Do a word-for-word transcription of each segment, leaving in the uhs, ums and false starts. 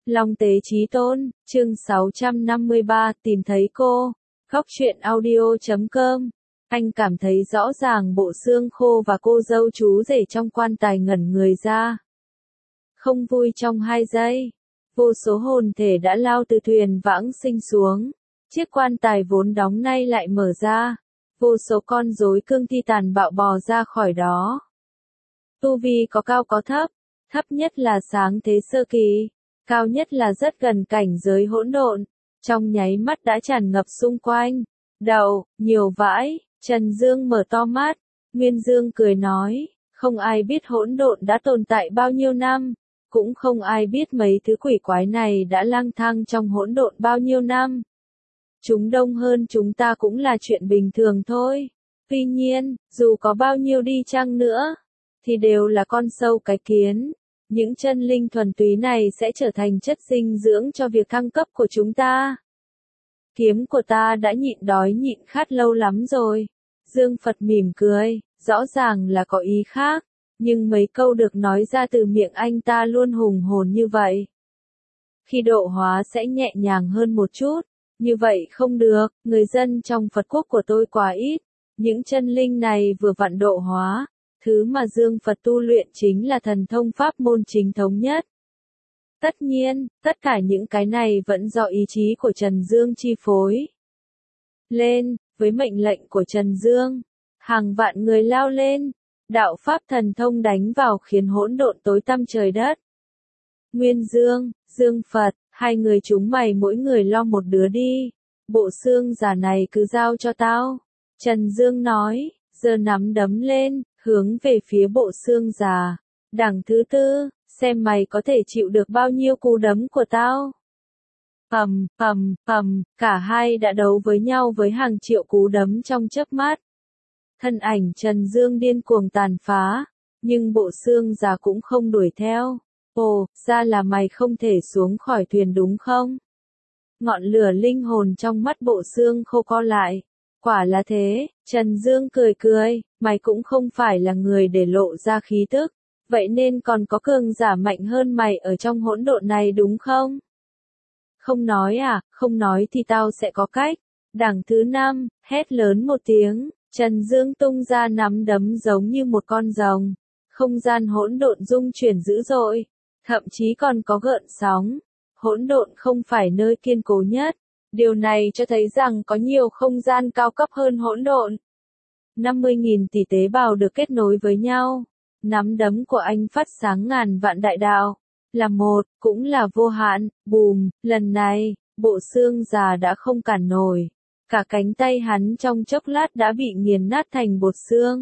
Long Tế Chí Tôn, chương sáu trăm năm mươi ba, tìm thấy cô. Góc truyện audio chấm com. Anh cảm thấy rõ ràng bộ xương khô và cô dâu chú rể trong quan tài ngẩn người ra. Không vui trong hai giây. Vô số hồn thể đã lao từ thuyền vãng sinh xuống. Chiếc quan tài vốn đóng nay lại mở ra. Vô số con rối cương thi tàn bạo bò ra khỏi đó. Tu vi có cao có thấp. Thấp nhất là sáng thế sơ kỳ. Cao nhất là rất gần cảnh giới hỗn độn. Trong nháy mắt đã tràn ngập xung quanh. Đầu, nhiều vãi. Trần Dương mở to mắt. Nguyên Dương cười nói. Không ai biết hỗn độn đã tồn tại bao nhiêu năm. Cũng không ai biết mấy thứ quỷ quái này đã lang thang trong hỗn độn bao nhiêu năm. Chúng đông hơn chúng ta cũng là chuyện bình thường thôi. Tuy nhiên, dù có bao nhiêu đi chăng nữa, thì đều là con sâu cái kiến. Những chân linh thuần túy này sẽ trở thành chất dinh dưỡng cho việc thăng cấp của chúng ta. Kiếm của ta đã nhịn đói nhịn khát lâu lắm rồi. Dương Phật mỉm cười, rõ ràng là có ý khác, nhưng mấy câu được nói ra từ miệng anh ta luôn hùng hồn như vậy. Khi độ hóa sẽ nhẹ nhàng hơn một chút, như vậy không được, người dân trong Phật quốc của tôi quá ít, những chân linh này vừa vặn độ hóa. Thứ mà Dương Phật tu luyện chính là thần thông pháp môn chính thống nhất. Tất nhiên, tất cả những cái này vẫn do ý chí của Trần Dương chi phối. Lên, với mệnh lệnh của Trần Dương, hàng vạn người lao lên, đạo pháp thần thông đánh vào khiến hỗn độn tối tăm trời đất. Nguyên Dương, Dương Phật, hai người chúng mày mỗi người lo một đứa đi, bộ xương giả này cứ giao cho tao. Trần Dương nói, giơ nắm đấm lên, hướng về phía bộ xương già. Đằng thứ tư, xem mày có thể chịu được bao nhiêu cú đấm của tao. Ầm, ầm, ầm, cả hai đã đấu với nhau với hàng triệu cú đấm trong chớp mắt. Thân ảnh Trần Dương điên cuồng tàn phá, nhưng bộ xương già cũng không đuổi theo. Ồ, ra là mày không thể xuống khỏi thuyền đúng không? Ngọn lửa linh hồn trong mắt bộ xương khô co lại. Quả là thế, Trần Dương cười cười, mày cũng không phải là người để lộ ra khí tức, vậy nên còn có cường giả mạnh hơn mày ở trong hỗn độn này đúng không? Không nói à, không nói thì tao sẽ có cách. Đằng thứ năm, hét lớn một tiếng, Trần Dương tung ra nắm đấm giống như một con rồng. Không gian hỗn độn rung chuyển dữ dội, thậm chí còn có gợn sóng. Hỗn độn không phải nơi kiên cố nhất. Điều này cho thấy rằng có nhiều không gian cao cấp hơn hỗn độn. năm mươi nghìn tỷ tế bào được kết nối với nhau. Nắm đấm của anh phát sáng ngàn vạn đại đạo. Là một, cũng là vô hạn, bùm, lần này, bộ xương già đã không cản nổi. Cả cánh tay hắn trong chốc lát đã bị nghiền nát thành bột xương.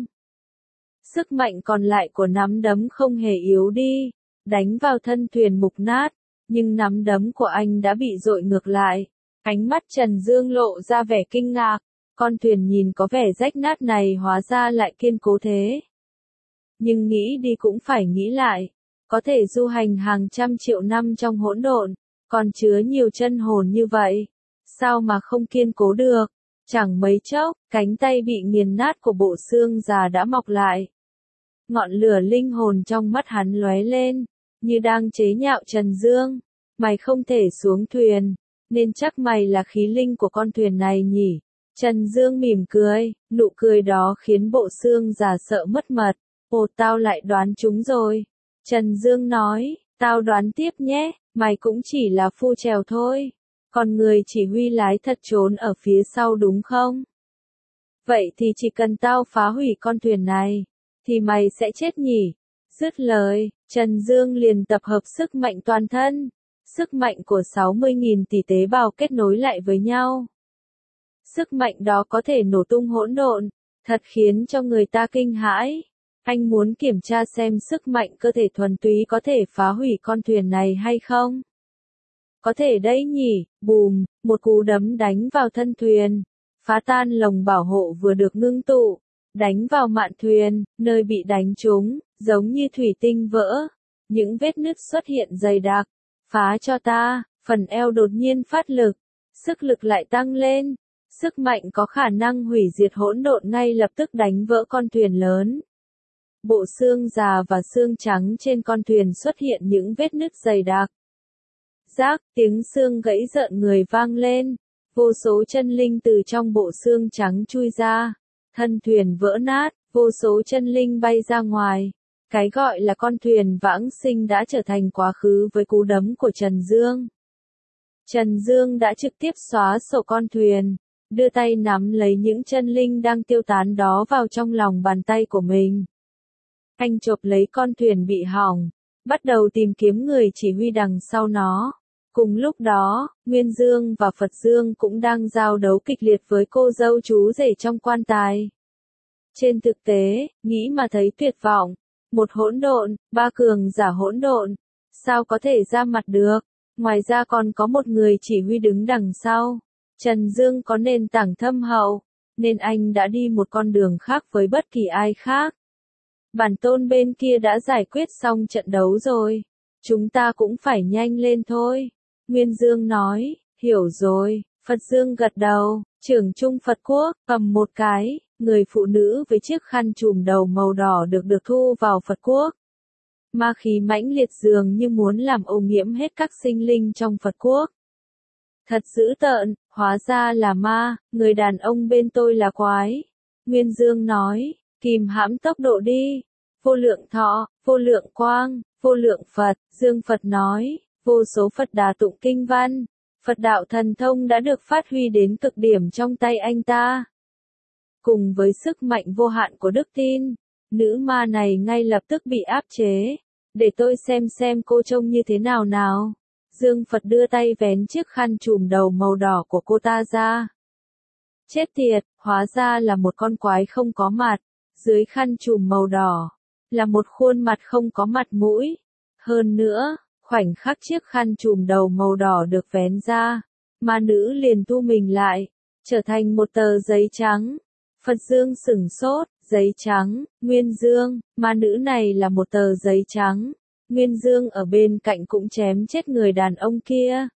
Sức mạnh còn lại của nắm đấm không hề yếu đi, đánh vào thân thuyền mục nát, nhưng nắm đấm của anh đã bị dội ngược lại. Ánh mắt Trần Dương lộ ra vẻ kinh ngạc, con thuyền nhìn có vẻ rách nát này hóa ra lại kiên cố thế. Nhưng nghĩ đi cũng phải nghĩ lại, có thể du hành hàng trăm triệu năm trong hỗn độn, còn chứa nhiều chân hồn như vậy, sao mà không kiên cố được? Chẳng mấy chốc, cánh tay bị nghiền nát của bộ xương già đã mọc lại. Ngọn lửa linh hồn trong mắt hắn lóe lên, như đang chế nhạo Trần Dương, mày không thể xuống thuyền. Nên chắc mày là khí linh của con thuyền này nhỉ? Trần Dương mỉm cười, nụ cười đó khiến bộ xương già sợ mất mật. Ồ, tao lại đoán chúng rồi. Trần Dương nói, tao đoán tiếp nhé, mày cũng chỉ là phu chèo thôi. Còn người chỉ huy lái thật trốn ở phía sau đúng không? Vậy thì chỉ cần tao phá hủy con thuyền này, thì mày sẽ chết nhỉ? Dứt lời, Trần Dương liền tập hợp sức mạnh toàn thân. Sức mạnh của sáu mươi nghìn tỷ tế bào kết nối lại với nhau. Sức mạnh đó có thể nổ tung hỗn độn, thật khiến cho người ta kinh hãi. Anh muốn kiểm tra xem sức mạnh cơ thể thuần túy có thể phá hủy con thuyền này hay không? Có thể đấy nhỉ, bùm, một cú đấm đánh vào thân thuyền. Phá tan lồng bảo hộ vừa được ngưng tụ, đánh vào mạn thuyền, nơi bị đánh trúng, giống như thủy tinh vỡ. Những vết nứt xuất hiện dày đặc. Phá cho ta, phần eo đột nhiên phát lực, sức lực lại tăng lên, sức mạnh có khả năng hủy diệt hỗn độn ngay lập tức đánh vỡ con thuyền lớn. Bộ xương già và xương trắng trên con thuyền xuất hiện những vết nứt dày đặc. Rác, tiếng xương gãy rợn người vang lên. Vô số chân linh từ trong bộ xương trắng chui ra. Thân thuyền vỡ nát, vô số chân linh bay ra ngoài. Cái gọi là con thuyền vãng sinh đã trở thành quá khứ với cú đấm của Trần Dương. Trần Dương đã trực tiếp xóa sổ con thuyền, đưa tay nắm lấy những chân linh đang tiêu tán đó vào trong lòng bàn tay của mình. Anh chộp lấy con thuyền bị hỏng, bắt đầu tìm kiếm người chỉ huy đằng sau nó. Cùng lúc đó, Nguyên Dương và Phật Dương cũng đang giao đấu kịch liệt với cô dâu chú rể trong quan tài. Trên thực tế, nghĩ mà thấy tuyệt vọng. Một hỗn độn, ba cường giả hỗn độn, sao có thể ra mặt được? Ngoài ra còn có một người chỉ huy đứng đằng sau. Trần Dương có nền tảng thâm hậu, nên anh đã đi một con đường khác với bất kỳ ai khác. Bản tôn bên kia đã giải quyết xong trận đấu rồi. Chúng ta cũng phải nhanh lên thôi. Nguyên Dương nói, hiểu rồi. Phật Dương gật đầu, trưởng trung Phật quốc, cầm một cái, người phụ nữ với chiếc khăn trùm đầu màu đỏ được được thu vào Phật quốc. Ma khí mãnh liệt dường như muốn làm ô nhiễm hết các sinh linh trong Phật quốc. Thật dữ tợn, hóa ra là ma, người đàn ông bên tôi là quái. Nguyên Dương nói, kìm hãm tốc độ đi. Vô lượng thọ, vô lượng quang, vô lượng Phật, Dương Phật nói, vô số Phật đà tụng kinh văn. Phật đạo thần thông đã được phát huy đến cực điểm trong tay anh ta. Cùng với sức mạnh vô hạn của đức tin, nữ ma này ngay lập tức bị áp chế. Để tôi xem xem cô trông như thế nào nào. Dương Phật đưa tay vén chiếc khăn trùm đầu màu đỏ của cô ta ra. Chết tiệt, hóa ra là một con quái không có mặt. Dưới khăn trùm màu đỏ, là một khuôn mặt không có mặt mũi. Hơn nữa, khoảnh khắc chiếc khăn trùm đầu màu đỏ được vén ra, ma nữ liền thu mình lại, trở thành một tờ giấy trắng. Phật Dương sửng sốt, giấy trắng, Nguyên Dương, ma nữ này là một tờ giấy trắng. Nguyên Dương ở bên cạnh cũng chém chết người đàn ông kia.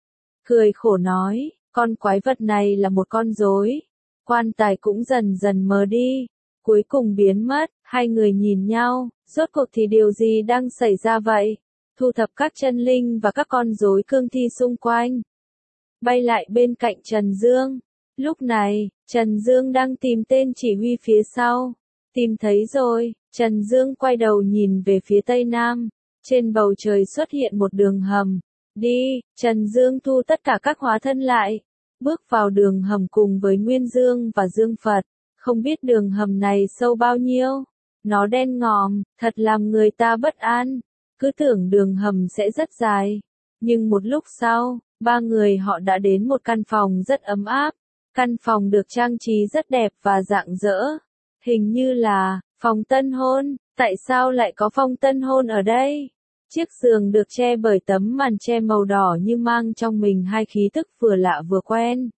Cười khổ nói, con quái vật này là một con rối. Quan tài cũng dần dần mờ đi, cuối cùng biến mất, hai người nhìn nhau, rốt cuộc thì điều gì đang xảy ra vậy? Thu thập các chân linh và các con rối cương thi xung quanh. Bay lại bên cạnh Trần Dương. Lúc này, Trần Dương đang tìm tên chỉ huy phía sau. Tìm thấy rồi, Trần Dương quay đầu nhìn về phía tây nam. Trên bầu trời xuất hiện một đường hầm. Đi, Trần Dương thu tất cả các hóa thân lại. Bước vào đường hầm cùng với Nguyên Dương và Dương Phật. Không biết đường hầm này sâu bao nhiêu. Nó đen ngòm, thật làm người ta bất an. Cứ tưởng đường hầm sẽ rất dài. Nhưng một lúc sau, ba người họ đã đến một căn phòng rất ấm áp. Căn phòng được trang trí rất đẹp và rạng rỡ. Hình như là phòng tân hôn. Tại sao lại có phòng tân hôn ở đây? Chiếc giường được che bởi tấm màn che màu đỏ như mang trong mình hai khí thức vừa lạ vừa quen.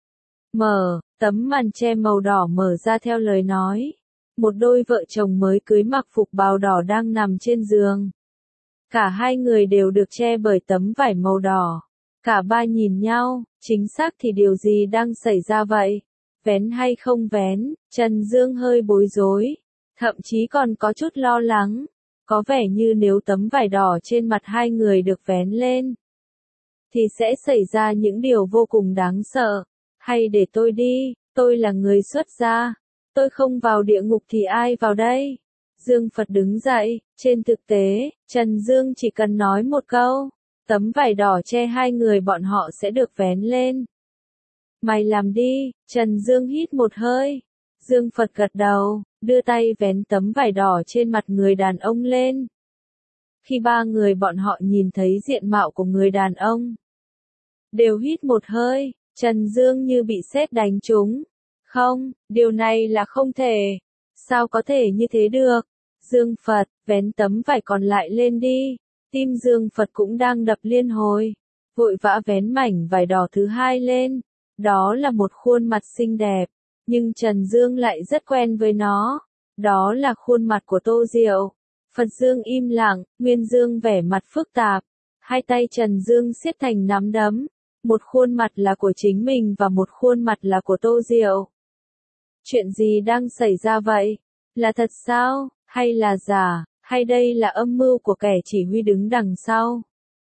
Mở, tấm màn che màu đỏ mở ra theo lời nói. Một đôi vợ chồng mới cưới mặc phục bào đỏ đang nằm trên giường. Cả hai người đều được che bởi tấm vải màu đỏ. Cả ba nhìn nhau, chính xác thì điều gì đang xảy ra vậy? Vén hay không vén? Trần Dương hơi bối rối, thậm chí còn có chút lo lắng. Có vẻ như nếu tấm vải đỏ trên mặt hai người được vén lên, thì sẽ xảy ra những điều vô cùng đáng sợ. Hay để tôi đi, tôi là người xuất gia. Tôi không vào địa ngục thì ai vào đây? Dương Phật đứng dậy, trên thực tế, Trần Dương chỉ cần nói một câu, tấm vải đỏ che hai người bọn họ sẽ được vén lên. Mày làm đi, Trần Dương hít một hơi. Dương Phật gật đầu, đưa tay vén tấm vải đỏ trên mặt người đàn ông lên. Khi ba người bọn họ nhìn thấy diện mạo của người đàn ông, đều hít một hơi, Trần Dương như bị sét đánh trúng. Không, điều này là không thể. Sao có thể như thế được? Dương Phật, vén tấm vải còn lại lên đi. Tim Dương Phật cũng đang đập liên hồi. Vội vã vén mảnh vải đỏ thứ hai lên. Đó là một khuôn mặt xinh đẹp. Nhưng Trần Dương lại rất quen với nó. Đó là khuôn mặt của Tô Diệu. Phật Dương im lặng, Nguyên Dương vẻ mặt phức tạp. Hai tay Trần Dương siết thành nắm đấm. Một khuôn mặt là của chính mình và một khuôn mặt là của Tô Diệu. Chuyện gì đang xảy ra vậy? Là thật sao? Hay là giả? Hay đây là âm mưu của kẻ chỉ huy đứng đằng sau?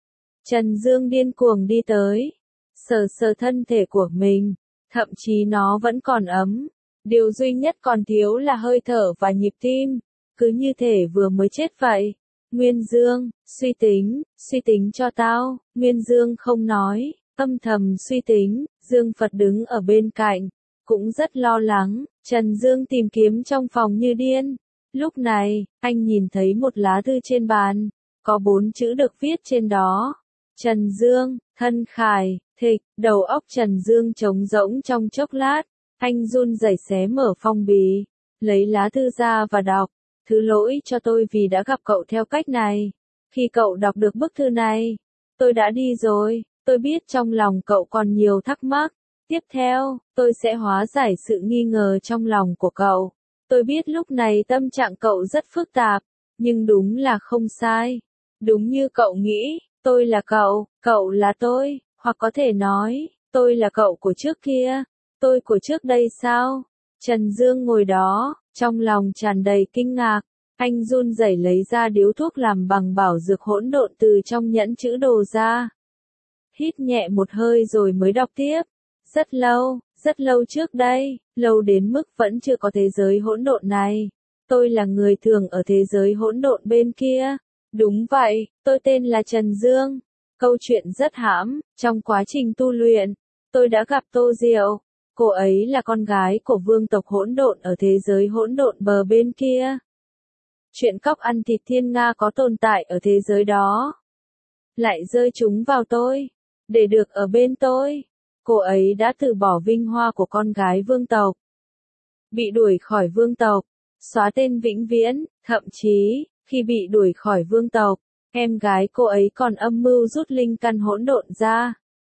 Trần Dương điên cuồng đi tới, sờ sờ thân thể của mình, thậm chí nó vẫn còn ấm. Điều duy nhất còn thiếu là hơi thở và nhịp tim, cứ như thể vừa mới chết vậy. Nguyên Dương, suy tính, suy tính cho tao. Nguyên Dương không nói, âm thầm suy tính. Dương Phật đứng ở bên cạnh, cũng rất lo lắng. Trần Dương tìm kiếm trong phòng như điên. Lúc này, anh nhìn thấy một lá thư trên bàn, có bốn chữ được viết trên đó. Trần Dương, Thân Khải, Thịch. Đầu óc Trần Dương trống rỗng trong chốc lát, anh run rẩy xé mở phong bì, lấy lá thư ra và đọc. Thứ lỗi cho tôi vì đã gặp cậu theo cách này. Khi cậu đọc được bức thư này, tôi đã đi rồi. Tôi biết trong lòng cậu còn nhiều thắc mắc. Tiếp theo, tôi sẽ hóa giải sự nghi ngờ trong lòng của cậu. Tôi biết lúc này tâm trạng cậu rất phức tạp, nhưng đúng là không sai. Đúng như cậu nghĩ, tôi là cậu, cậu là tôi, hoặc có thể nói, tôi là cậu của trước kia. Tôi của trước đây sao? Trần Dương ngồi đó, trong lòng tràn đầy kinh ngạc. Anh run rẩy lấy ra điếu thuốc làm bằng bảo dược hỗn độn từ trong nhẫn chữ đồ ra. Hít nhẹ một hơi rồi mới đọc tiếp. Rất lâu, rất lâu trước đây, lâu đến mức vẫn chưa có thế giới hỗn độn này. Tôi là người thường ở thế giới hỗn độn bên kia. Đúng vậy, tôi tên là Trần Dương. Câu chuyện rất hãm, trong quá trình tu luyện, tôi đã gặp Tô Diệu. Cô ấy là con gái của vương tộc hỗn độn ở thế giới hỗn độn bờ bên kia. Chuyện cóc ăn thịt thiên nga có tồn tại ở thế giới đó. Lại rơi chúng vào tôi, để được ở bên tôi. Cô ấy đã từ bỏ vinh hoa của con gái vương tộc, bị đuổi khỏi vương tộc, xóa tên vĩnh viễn, thậm chí, khi bị đuổi khỏi vương tộc, em gái cô ấy còn âm mưu rút linh căn hỗn độn ra.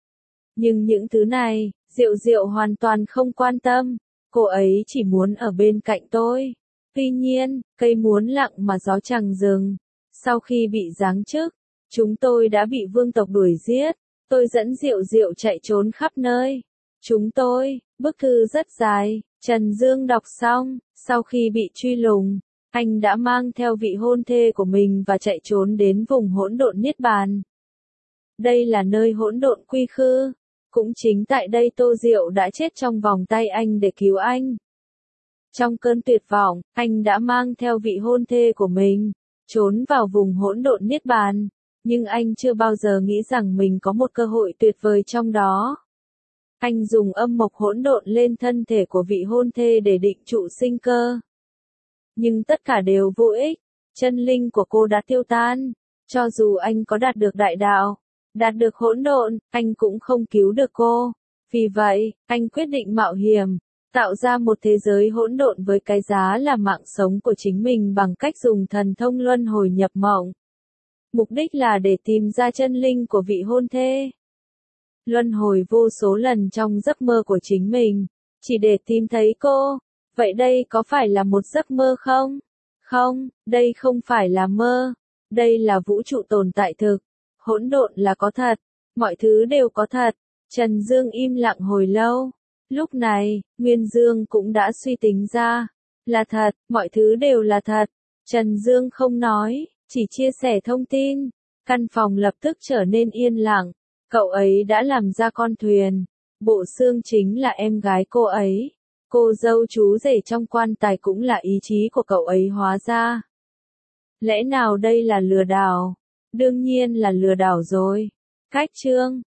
Nhưng những thứ này, Diệu Diệu hoàn toàn không quan tâm, cô ấy chỉ muốn ở bên cạnh tôi. Tuy nhiên, cây muốn lặng mà gió chẳng dừng. Sau khi bị giáng chức, chúng tôi đã bị vương tộc đuổi giết. Tôi dẫn Diệu Diệu chạy trốn khắp nơi. Chúng tôi, bức thư rất dài, Trần Dương đọc xong, sau khi bị truy lùng, anh đã mang theo vị hôn thê của mình và chạy trốn đến vùng hỗn độn Niết Bàn. Đây là nơi hỗn độn quy khư. Cũng chính tại đây Tô Diệu đã chết trong vòng tay anh để cứu anh. Trong cơn tuyệt vọng, anh đã mang theo vị hôn thê của mình, trốn vào vùng hỗn độn Niết Bàn. Nhưng anh chưa bao giờ nghĩ rằng mình có một cơ hội tuyệt vời trong đó. Anh dùng âm mộc hỗn độn lên thân thể của vị hôn thê để định trụ sinh cơ. Nhưng tất cả đều vô ích, chân linh của cô đã tiêu tan. Cho dù anh có đạt được đại đạo, đạt được hỗn độn, anh cũng không cứu được cô. Vì vậy, anh quyết định mạo hiểm, tạo ra một thế giới hỗn độn với cái giá là mạng sống của chính mình bằng cách dùng thần thông luân hồi nhập mộng. Mục đích là để tìm ra chân linh của vị hôn thê. Luân hồi vô số lần trong giấc mơ của chính mình, chỉ để tìm thấy cô. Vậy đây có phải là một giấc mơ không? Không, đây không phải là mơ. Đây là vũ trụ tồn tại thực. Hỗn độn là có thật. Mọi thứ đều có thật. Trần Dương im lặng hồi lâu. Lúc này, Nguyên Dương cũng đã suy tính ra. Là thật, mọi thứ đều là thật. Trần Dương không nói, chỉ chia sẻ thông tin. Căn phòng lập tức trở nên yên lặng. Cậu ấy đã làm ra con thuyền. Bộ xương chính là em gái cô ấy. Cô dâu chú rể trong quan tài cũng là ý chí của cậu ấy hóa ra. Lẽ nào đây là lừa đảo? Đương nhiên là lừa đảo rồi. Cách chương